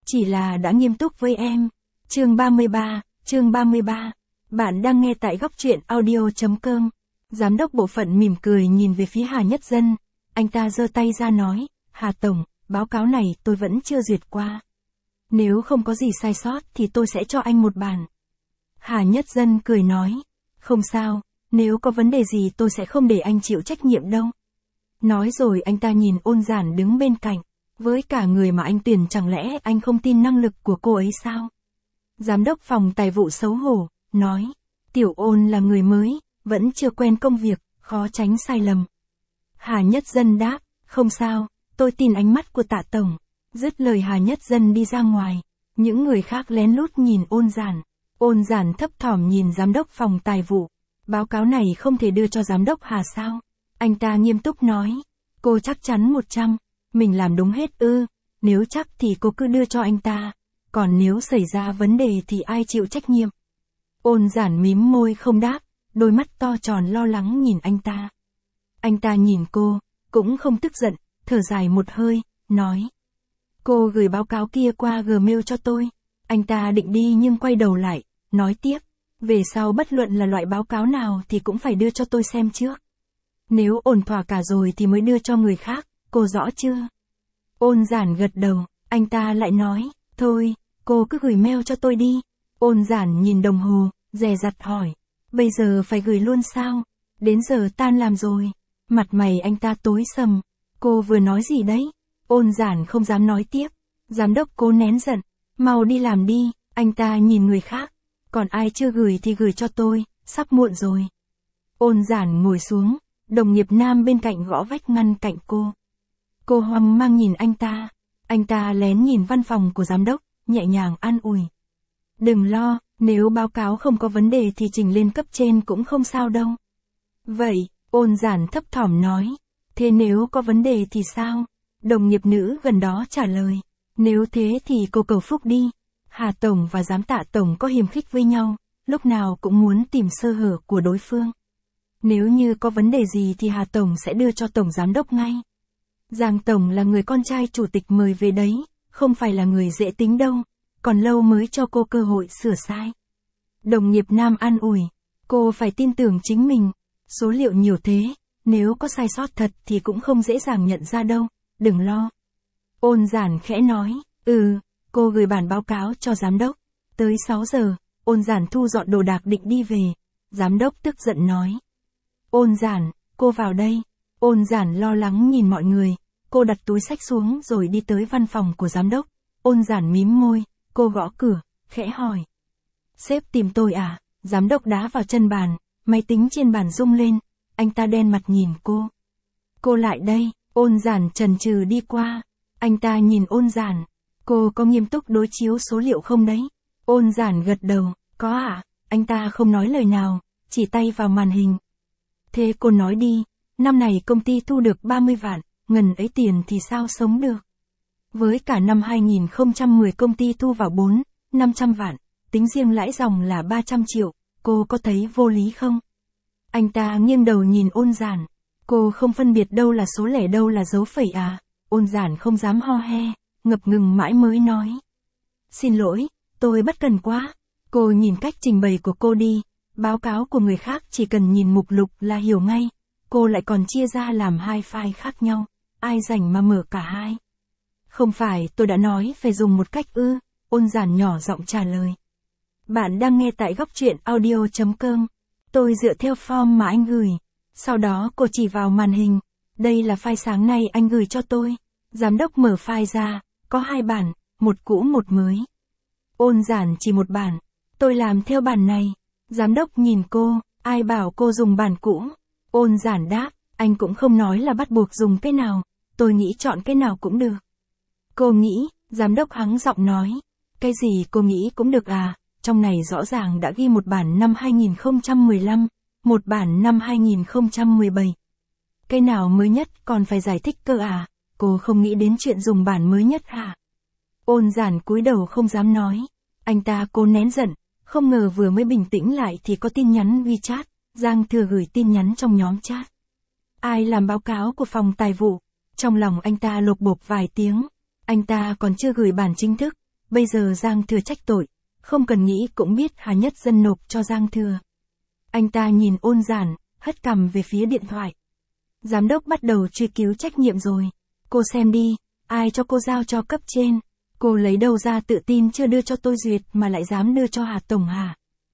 chỉ là đã nghiêm túc với em. Chương 33. Bạn đang nghe tại góc truyện audio.com. Giám đốc bộ phận mỉm cười nhìn về phía Hà Nhất Dân. Anh ta giơ tay ra nói, Hà Tổng, báo cáo này tôi vẫn chưa duyệt qua. Nếu không có gì sai sót thì tôi sẽ cho anh một bản. Hà Nhất Dân cười nói, không sao, nếu có vấn đề gì tôi sẽ không để anh chịu trách nhiệm đâu. Nói rồi anh ta nhìn Ôn Giản đứng bên cạnh. Với cả người mà anh tuyển chẳng lẽ anh không tin năng lực của cô ấy sao? Giám đốc phòng tài vụ xấu hổ, nói, Tiểu Ôn là người mới, vẫn chưa quen công việc, khó tránh sai lầm. Hà Nhất Dân đáp, không sao, tôi tin ánh mắt của Tạ Tổng. Dứt lời Hà Nhất Dân đi ra ngoài, những người khác lén lút nhìn Ôn Giản. Ôn Giản thấp thỏm nhìn giám đốc phòng tài vụ. Báo cáo này không thể đưa cho giám đốc Hà sao? Anh ta nghiêm túc nói, cô chắc chắn 100, mình làm đúng hết ư, nếu chắc thì cô cứ đưa cho anh ta, còn nếu xảy ra vấn đề thì ai chịu trách nhiệm? Ôn Giản mím môi không đáp, đôi mắt to tròn lo lắng nhìn anh ta. Anh ta nhìn cô, cũng không tức giận, thở dài một hơi, nói. Cô gửi báo cáo kia qua Gmail cho tôi. Anh ta định đi nhưng quay đầu lại, nói tiếp, về sau bất luận là loại báo cáo nào thì cũng phải đưa cho tôi xem trước. Nếu ổn thỏa cả rồi thì mới đưa cho người khác, cô rõ chưa? Ôn Giản gật đầu, anh ta lại nói, thôi, cô cứ gửi mail cho tôi đi. Ôn Giản nhìn đồng hồ, dè dặt hỏi, bây giờ phải gửi luôn sao? Đến giờ tan làm rồi. Mặt mày anh ta tối sầm, cô vừa nói gì đấy? Ôn Giản không dám nói tiếp. Giám đốc cố nén giận, mau đi làm đi. Anh ta nhìn người khác, còn ai chưa gửi thì gửi cho tôi, sắp muộn rồi. Ôn Giản ngồi xuống, đồng nghiệp nam bên cạnh gõ vách ngăn cạnh cô. Cô hoang mang nhìn anh ta lén nhìn văn phòng của giám đốc, nhẹ nhàng an ủi. Đừng lo, nếu báo cáo không có vấn đề thì trình lên cấp trên cũng không sao đâu. Vậy, Ôn Giản thấp thỏm nói, thế nếu có vấn đề thì sao? Đồng nghiệp nữ gần đó trả lời, nếu thế thì cô cầu phúc đi. Hà Tổng và giám Tạ Tổng có hiềm khích với nhau, lúc nào cũng muốn tìm sơ hở của đối phương. Nếu như có vấn đề gì thì Hà Tổng sẽ đưa cho Tổng Giám đốc ngay. Giang Tổng là người con trai chủ tịch mời về đấy, không phải là người dễ tính đâu, còn lâu mới cho cô cơ hội sửa sai. Đồng nghiệp nam an ủi, cô phải tin tưởng chính mình, số liệu nhiều thế, nếu có sai sót thật thì cũng không dễ dàng nhận ra đâu, đừng lo. Ôn Giản khẽ nói, cô gửi bản báo cáo cho giám đốc. Tới 6 giờ, Ôn Giản thu dọn đồ đạc định đi về. Giám đốc tức giận nói. Ôn Giản, cô vào đây. Ôn Giản lo lắng nhìn mọi người. Cô đặt túi xách xuống rồi đi tới văn phòng của giám đốc. Ôn Giản mím môi, cô gõ cửa, khẽ hỏi. Sếp tìm tôi à? Giám đốc đá vào chân bàn, máy tính trên bàn rung lên. Anh ta đen mặt nhìn cô. Cô lại đây. Ôn Giản chần chừ đi qua. Anh ta nhìn Ôn Giản. Cô có nghiêm túc đối chiếu số liệu không đấy? Ôn Giản gật đầu, có ạ. Anh ta không nói lời nào, chỉ tay vào màn hình. Thế cô nói đi, năm này công ty thu được 30 vạn, ngần ấy tiền thì sao sống được? Với cả năm 2010 công ty thu vào 500 vạn, tính riêng lãi dòng là 300 triệu, cô có thấy vô lý không? Anh ta nghiêng đầu nhìn Ôn Giản, cô không phân biệt đâu là số lẻ đâu là dấu phẩy à? Ôn Giản không dám ho he, ngập ngừng mãi mới nói. Xin lỗi, tôi bất cần quá. Cô nhìn cách trình bày của cô đi, báo cáo của người khác chỉ cần nhìn mục lục là hiểu ngay, cô lại còn chia ra làm hai file khác nhau, ai rảnh mà mở cả hai. Không phải tôi đã nói phải dùng một cách ư? Ôn Giản nhỏ giọng trả lời. Bạn đang nghe tại góc truyện audio.com. Tôi dựa theo form mà anh gửi. Sau đó cô chỉ vào màn hình. Đây là file sáng nay anh gửi cho tôi. Giám đốc mở file ra, có 2 bản, một cũ một mới. Ôn Giản chỉ một bản. Tôi làm theo bản này. Giám đốc nhìn cô, ai bảo cô dùng bản cũ? Ôn Giản đáp, anh cũng không nói là bắt buộc dùng cái nào, tôi nghĩ chọn cái nào cũng được. Cô nghĩ, giám đốc hắng giọng nói. Cái gì cô nghĩ cũng được à, trong này rõ ràng đã ghi một bản năm 2015, một bản năm 2017. Cái nào mới nhất còn phải giải thích cơ à, cô không nghĩ đến chuyện dùng bản mới nhất hả? Ôn Giản cúi đầu không dám nói. Anh ta cố nén giận, không ngờ vừa mới bình tĩnh lại thì có tin nhắn WeChat, Giang Thừa gửi tin nhắn trong nhóm chat. Ai làm báo cáo của phòng tài vụ? Trong lòng anh ta lột bột vài tiếng. Anh ta còn chưa gửi bản chính thức, bây giờ Giang Thừa trách tội, không cần nghĩ cũng biết Hà Nhất Dân nộp cho Giang Thừa. Anh ta nhìn Ôn Giản, hất cằm về phía điện thoại. Giám đốc bắt đầu truy cứu trách nhiệm rồi. Cô xem đi, ai cho cô giao cho cấp trên? Cô lấy đâu ra tự tin chưa đưa cho tôi duyệt mà lại dám đưa cho Hà Tổng hả?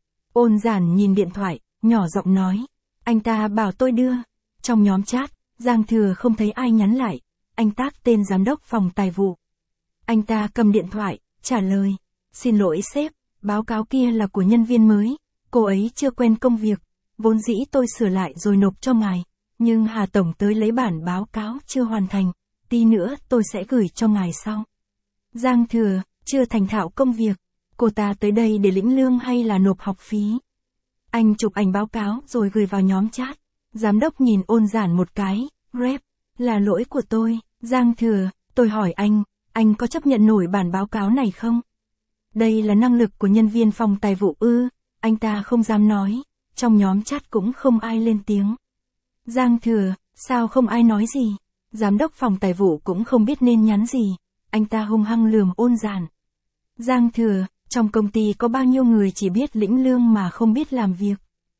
Ôn Giản nhìn điện thoại, nhỏ giọng nói. Anh ta bảo tôi đưa. Trong nhóm chat, Giang Thừa không thấy ai nhắn lại. Anh tác tên giám đốc phòng tài vụ. Anh ta cầm điện thoại, trả lời. Xin lỗi sếp, báo cáo kia là của nhân viên mới. Cô ấy chưa quen công việc. Vốn dĩ tôi sửa lại rồi nộp cho ngài. Nhưng Hà Tổng tới lấy bản báo cáo chưa hoàn thành. Tí nữa tôi sẽ gửi cho ngài sau. Giang Thừa, chưa thành thạo công việc. Cô ta tới đây để lĩnh lương hay là nộp học phí? Anh chụp ảnh báo cáo rồi gửi vào nhóm chat. Giám đốc nhìn Ôn Giản một cái. Rep, là lỗi của tôi. Giang Thừa, tôi hỏi anh có chấp nhận nổi bản báo cáo này không? Đây là năng lực của nhân viên phòng tài vụ ư? Anh ta không dám nói. Trong nhóm chat cũng không ai lên tiếng. Giang Thừa, sao không ai nói gì? Giám đốc phòng tài vụ cũng không biết nên nhắn gì. Anh ta hung hăng lườm Ôn Giản. Giang Thừa, trong công ty có bao nhiêu người chỉ biết lĩnh lương mà không biết làm việc?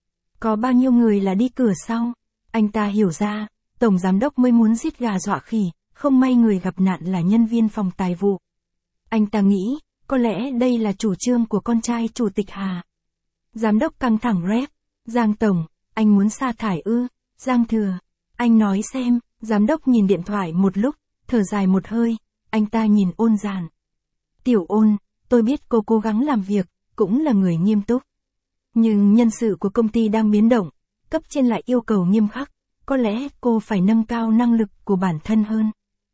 Có bao nhiêu người là đi cửa sau? Anh ta hiểu ra, Tổng Giám đốc mới muốn giết gà dọa khỉ, không may người gặp nạn là nhân viên phòng tài vụ. Anh ta nghĩ, có lẽ đây là chủ trương của con trai Chủ tịch Hà. Giám đốc căng thẳng rep. Giang Tổng, anh muốn sa thải ư? Giang Thừa, anh nói xem. Giám đốc nhìn điện thoại một lúc, thở dài một hơi. Anh ta nhìn Ôn Giản. Tiểu Ôn, tôi biết cô cố gắng làm việc, cũng là người nghiêm túc. Nhưng nhân sự của công ty đang biến động, cấp trên lại yêu cầu nghiêm khắc, có lẽ cô phải nâng cao năng lực của bản thân hơn.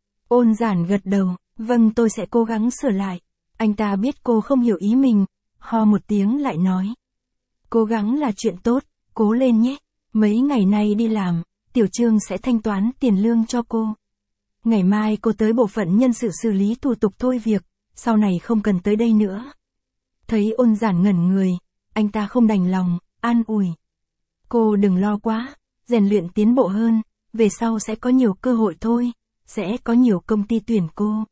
Ôn Giản gật đầu, vâng tôi sẽ cố gắng sửa lại. Anh ta biết cô không hiểu ý mình, ho một tiếng lại nói. Cố gắng là chuyện tốt, cố lên nhé. Mấy ngày nay đi làm, Tiểu Trương sẽ thanh toán tiền lương cho cô. Ngày mai cô tới bộ phận nhân sự xử lý thủ tục thôi việc, sau này không cần tới đây nữa. Thấy Ôn Giản ngẩn người, anh ta không đành lòng, an ủi. Cô đừng lo quá, rèn luyện tiến bộ hơn, về sau sẽ có nhiều cơ hội thôi, sẽ có nhiều công ty tuyển cô.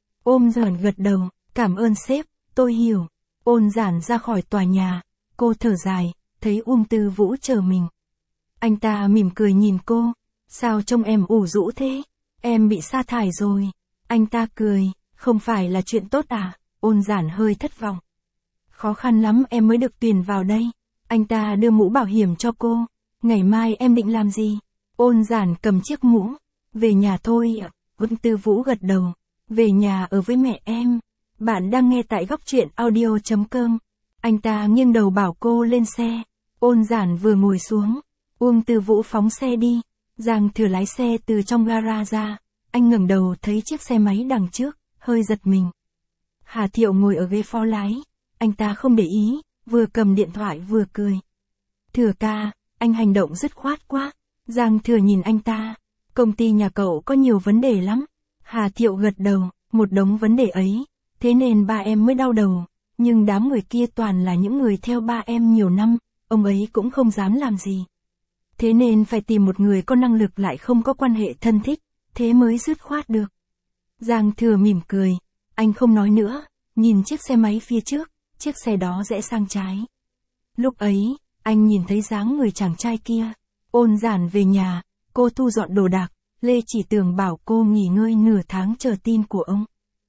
Ôn Giản gật đầu, cảm ơn sếp, tôi hiểu. Ôn Giản ra khỏi tòa nhà, cô thở dài, thấy Tư Vũ chờ mình. Anh ta mỉm cười nhìn cô, sao trông em ủ rũ thế, em bị sa thải rồi. Anh ta cười, không phải là chuyện tốt à? Ôn Giản hơi thất vọng. Khó khăn lắm em mới được tuyển vào đây. Anh ta đưa mũ bảo hiểm cho cô. Ngày mai em định làm gì? Ôn Giản cầm chiếc mũ. Về nhà thôi ạ. Tư Vũ gật đầu. Về nhà ở với mẹ em. Bạn đang nghe tại góc truyện audio.com. Anh ta nghiêng đầu bảo cô lên xe. Ôn Giản vừa ngồi xuống. Tư Vũ phóng xe đi. Giang Thừa lái xe từ trong gara ra. Anh ngẩng đầu thấy chiếc xe máy đằng trước, hơi giật mình. Hà Thiệu ngồi ở ghế phó lái. Anh ta không để ý, vừa cầm điện thoại vừa cười. Thừa ca, anh hành động dứt khoát quá. Giang Thừa nhìn anh ta. Công ty nhà cậu có nhiều vấn đề lắm. Hà Thiệu gật đầu, một đống vấn đề ấy. Thế nên ba em mới đau đầu. Nhưng đám người kia toàn là những người theo ba em nhiều năm, ông ấy cũng không dám làm gì. Thế nên phải tìm một người có năng lực lại không có quan hệ thân thích, thế mới dứt khoát được. Giang Thừa mỉm cười, anh không nói nữa, nhìn chiếc xe máy phía trước, chiếc xe đó rẽ sang trái. Lúc ấy, anh nhìn thấy dáng người chàng trai kia. Ôn Giản về nhà, cô thu dọn đồ đạc, Lê Chỉ Tường bảo cô nghỉ ngơi nửa tháng chờ tin của ông.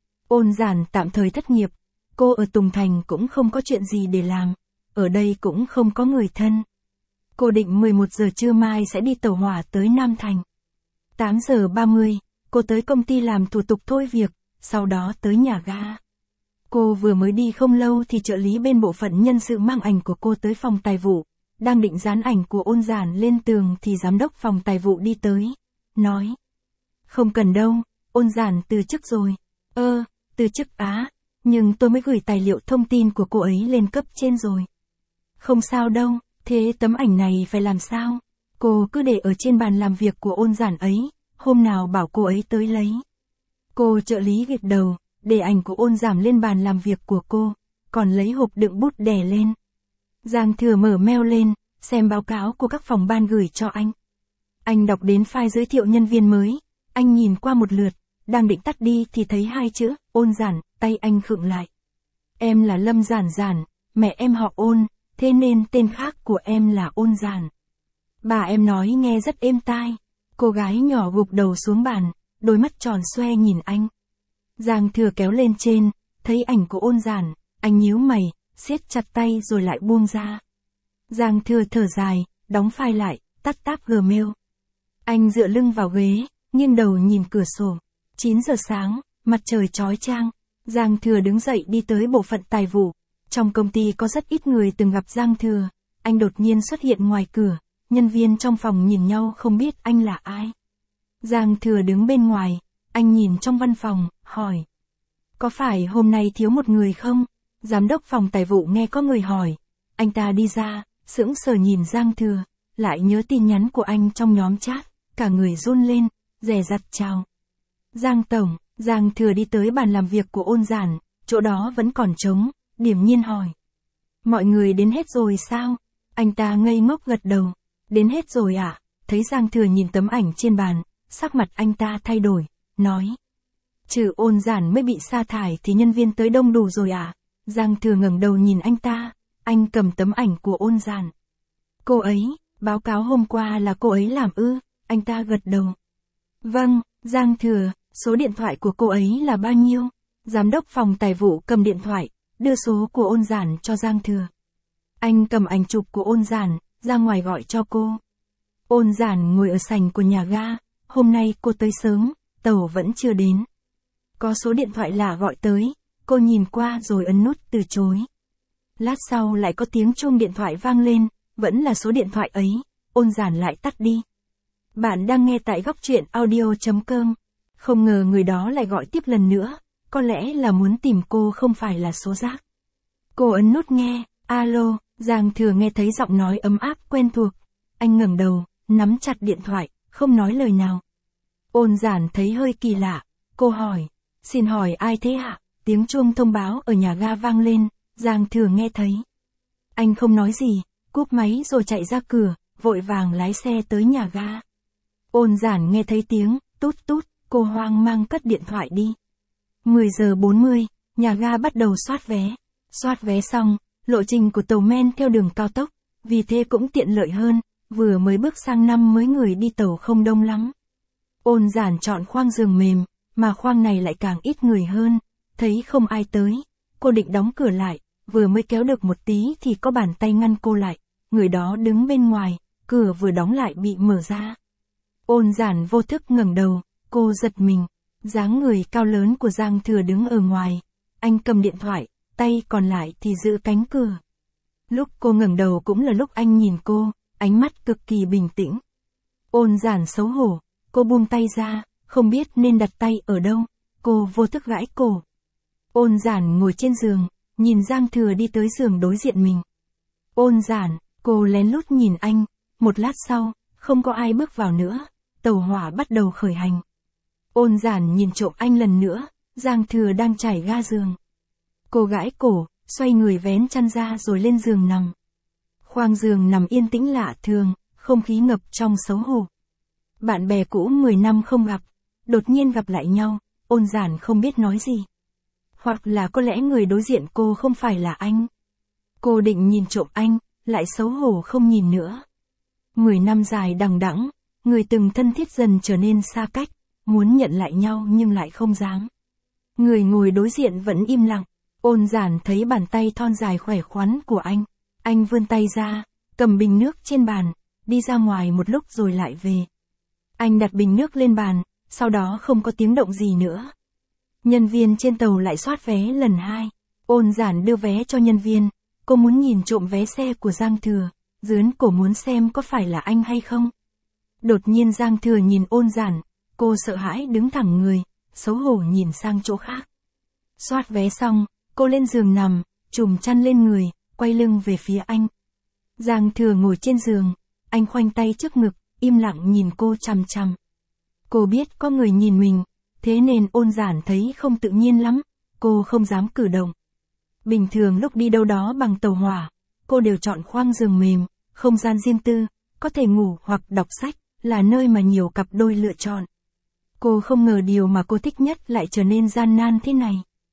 Ôn Giản tạm thời thất nghiệp, cô ở Tùng Thành cũng không có chuyện gì để làm, ở đây cũng không có người thân. Cô định 11 giờ trưa mai sẽ đi tàu hỏa tới Nam Thành. 8 giờ 30, cô tới công ty làm thủ tục thôi việc, sau đó tới nhà ga. Cô vừa mới đi không lâu thì trợ lý bên bộ phận nhân sự mang ảnh của cô tới phòng tài vụ. Đang định dán ảnh của Ôn Giản lên tường thì giám đốc phòng tài vụ đi tới. Nói. Không cần đâu, Ôn Giản từ chức rồi. Từ chức á, nhưng tôi mới gửi tài liệu thông tin của cô ấy lên cấp trên rồi. Không sao đâu, thế tấm ảnh này phải làm sao? Cô cứ để ở trên bàn làm việc của Ôn Giản ấy, hôm nào bảo cô ấy tới lấy. Cô trợ lý gật đầu, để ảnh của Ôn Giản lên bàn làm việc của cô, còn lấy hộp đựng bút đè lên. Giang Thừa mở mail lên, xem báo cáo của các phòng ban gửi cho anh. Anh đọc đến file giới thiệu nhân viên mới, anh nhìn qua một lượt, đang định tắt đi thì thấy hai chữ, Ôn Giản, tay anh khựng lại. Em là Lâm Giản Giản, mẹ em họ Ôn, thế nên tên khác của em là Ôn Giản. Bà em nói nghe rất êm tai. Cô gái nhỏ gục đầu xuống bàn, đôi mắt tròn xoe nhìn anh. Giang Thừa kéo lên trên, thấy ảnh của Ôn Giản, anh nhíu mày, siết chặt tay rồi lại buông ra. Giang Thừa thở dài, đóng file lại, tắt tab Gmail. Anh dựa lưng vào ghế, nghiêng đầu nhìn cửa sổ. 9 giờ sáng, mặt trời chói chang. Giang Thừa đứng dậy đi tới bộ phận tài vụ. Trong công ty có rất ít người từng gặp Giang Thừa. Anh đột nhiên xuất hiện ngoài cửa. Nhân viên trong phòng nhìn nhau không biết anh là ai. Giang Thừa đứng bên ngoài. Anh nhìn trong văn phòng, hỏi. Có phải hôm nay thiếu một người không? Giám đốc phòng tài vụ nghe có người hỏi. Anh ta đi ra, sững sờ nhìn Giang Thừa. Lại nhớ tin nhắn của anh trong nhóm chat. Cả người run lên, dè dặt chào. Giang Tổng. Giang Thừa đi tới bàn làm việc của Ôn Giản, chỗ đó vẫn còn trống, điềm nhiên hỏi. Mọi người đến hết rồi sao? Anh ta ngây ngốc gật đầu. Đến hết rồi ạ. Thấy Giang Thừa nhìn tấm ảnh trên bàn, sắc mặt anh ta thay đổi, nói. Trừ Ôn Giản mới bị sa thải thì nhân viên tới đông đủ rồi ạ. Giang Thừa ngẩng đầu nhìn anh ta, anh cầm tấm ảnh của Ôn Giản. Cô ấy, báo cáo hôm qua là cô ấy làm ư? Anh ta gật đầu. Vâng, Giang Thừa. Số điện thoại của cô ấy là bao nhiêu? Giám đốc phòng tài vụ cầm điện thoại, đưa số của Ôn Giản cho Giang Thừa. Anh cầm ảnh chụp của Ôn Giản, ra ngoài gọi cho cô. Ôn Giản ngồi ở sảnh của nhà ga, hôm nay cô tới sớm, tàu vẫn chưa đến. Có số điện thoại lạ gọi tới, cô nhìn qua rồi ấn nút từ chối. Lát sau lại có tiếng chuông điện thoại vang lên, vẫn là số điện thoại ấy, Ôn Giản lại tắt đi. Bạn đang nghe tại góc truyện audio.com. Không ngờ người đó lại gọi tiếp lần nữa, có lẽ là muốn tìm cô không phải là số rác. Cô ấn nút nghe, alo, Giang Thừa nghe thấy giọng nói ấm áp quen thuộc. Anh ngẩng đầu, nắm chặt điện thoại, không nói lời nào. Ôn Giản thấy hơi kỳ lạ, cô hỏi, xin hỏi ai thế ạ? Tiếng chuông thông báo ở nhà ga vang lên, Giang Thừa nghe thấy. Anh không nói gì, cúp máy rồi chạy ra cửa, vội vàng lái xe tới nhà ga. Ôn Giản nghe thấy tiếng, tút tút. Cô hoang mang cất điện thoại đi. 10 giờ 40, nhà ga bắt đầu soát vé. Soát vé xong, lộ trình của tàu men theo đường cao tốc, vì thế cũng tiện lợi hơn, vừa mới bước sang năm mới người đi tàu không đông lắm. Ôn Giản chọn khoang giường mềm, mà khoang này lại càng ít người hơn, thấy không ai tới. Cô định đóng cửa lại, vừa mới kéo được một tí thì có bàn tay ngăn cô lại, người đó đứng bên ngoài, cửa vừa đóng lại bị mở ra. Ôn Giản vô thức ngẩng đầu. Cô giật mình, dáng người cao lớn của Giang Thừa đứng ở ngoài, anh cầm điện thoại, tay còn lại thì giữ cánh cửa. Lúc cô ngẩng đầu cũng là lúc anh nhìn cô, ánh mắt cực kỳ bình tĩnh. Ôn Giản xấu hổ, cô buông tay ra, không biết nên đặt tay ở đâu, cô vô thức gãi cổ. Ôn Giản ngồi trên giường, nhìn Giang Thừa đi tới giường đối diện mình. Ôn Giản, cô lén lút nhìn anh, một lát sau, không có ai bước vào nữa, tàu hỏa bắt đầu khởi hành. Ôn Giản nhìn trộm anh lần nữa, Giang Thừa đang trải ga giường. Cô gãi cổ, xoay người vén chăn ra rồi lên giường nằm. Khoang giường nằm yên tĩnh lạ thường, không khí ngập trong xấu hổ. Bạn bè cũ 10 năm không gặp, đột nhiên gặp lại nhau, Ôn Giản không biết nói gì. Hoặc là có lẽ người đối diện cô không phải là anh. Cô định nhìn trộm anh, lại xấu hổ không nhìn nữa. 10 năm dài đằng đẵng, người từng thân thiết dần trở nên xa cách. Muốn nhận lại nhau nhưng lại không dám. Người ngồi đối diện vẫn im lặng. Ôn Giản thấy bàn tay thon dài khỏe khoắn của anh. Anh vươn tay ra, cầm bình nước trên bàn, đi ra ngoài một lúc rồi lại về. Anh đặt bình nước lên bàn, sau đó không có tiếng động gì nữa. Nhân viên trên tàu lại soát vé lần 2. Ôn Giản đưa vé cho nhân viên. Cô muốn nhìn trộm vé xe của Giang Thừa, dướn cổ muốn xem có phải là anh hay không. Đột nhiên Giang Thừa nhìn Ôn Giản. Cô sợ hãi đứng thẳng người, xấu hổ nhìn sang chỗ khác. Soát vé xong, cô lên giường nằm, trùm chăn lên người, quay lưng về phía anh. Giang Thừa ngồi trên giường, anh khoanh tay trước ngực, im lặng nhìn cô chằm chằm. Cô biết có người nhìn mình, thế nên Ôn Giản thấy không tự nhiên lắm, cô không dám cử động. Bình thường lúc đi đâu đó bằng tàu hỏa, cô đều chọn khoang giường mềm, không gian riêng tư, có thể ngủ hoặc đọc sách, là nơi mà nhiều cặp đôi lựa chọn. Cô không ngờ điều mà cô thích nhất lại trở nên gian nan thế này.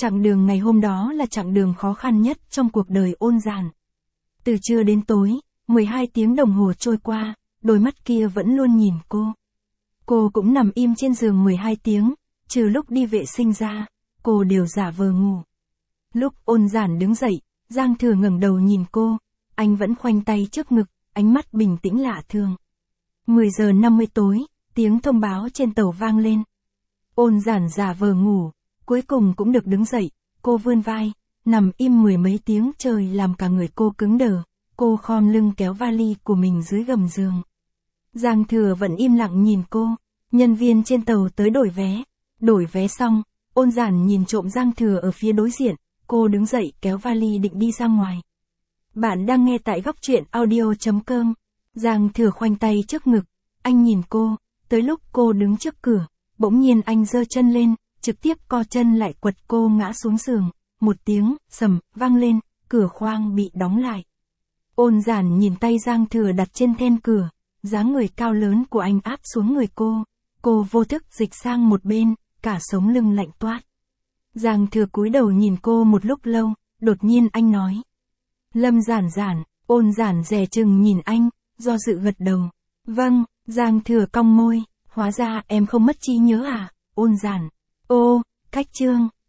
Chặng đường ngày hôm đó là chặng đường khó khăn nhất trong cuộc đời Ôn Giản. Từ trưa đến tối, 12 tiếng đồng hồ trôi qua, đôi mắt kia vẫn luôn nhìn cô. Cô cũng nằm im trên giường 12 tiếng, trừ lúc đi vệ sinh ra, cô đều giả vờ ngủ. Lúc Ôn Giản đứng dậy, Giang Thừa ngẩng đầu nhìn cô, anh vẫn khoanh tay trước ngực, ánh mắt bình tĩnh lạ thường. 10 giờ 50 tối, tiếng thông báo trên tàu vang lên. Ôn Giản giả vờ ngủ, cuối cùng cũng được đứng dậy, cô vươn vai, nằm im mười mấy tiếng trời làm cả người cô cứng đờ, cô khom lưng kéo vali của mình dưới gầm giường. Giang Thừa vẫn im lặng nhìn cô, nhân viên trên tàu tới đổi vé xong, Ôn Giản nhìn trộm Giang Thừa ở phía đối diện, cô đứng dậy kéo vali định đi ra ngoài. Bạn đang nghe tại góc truyện audio.com. Giang Thừa khoanh tay trước ngực, anh nhìn cô, tới lúc cô đứng trước cửa, bỗng nhiên anh giơ chân lên, trực tiếp co chân lại quật cô ngã xuống giường, một tiếng sầm vang lên, cửa khoang bị đóng lại. Ôn Giản nhìn tay Giang Thừa đặt trên then cửa, dáng người cao lớn của anh áp xuống người cô vô thức dịch sang một bên, cả sống lưng lạnh toát. Giang Thừa cúi đầu nhìn cô một lúc lâu, đột nhiên anh nói: Lâm Giản Giản. Ôn Giản dè chừng nhìn anh, do dự gật đầu. Vâng. Giang Thừa cong môi, hóa ra em không mất trí nhớ à, Ôn Giản. Ô, cách chương.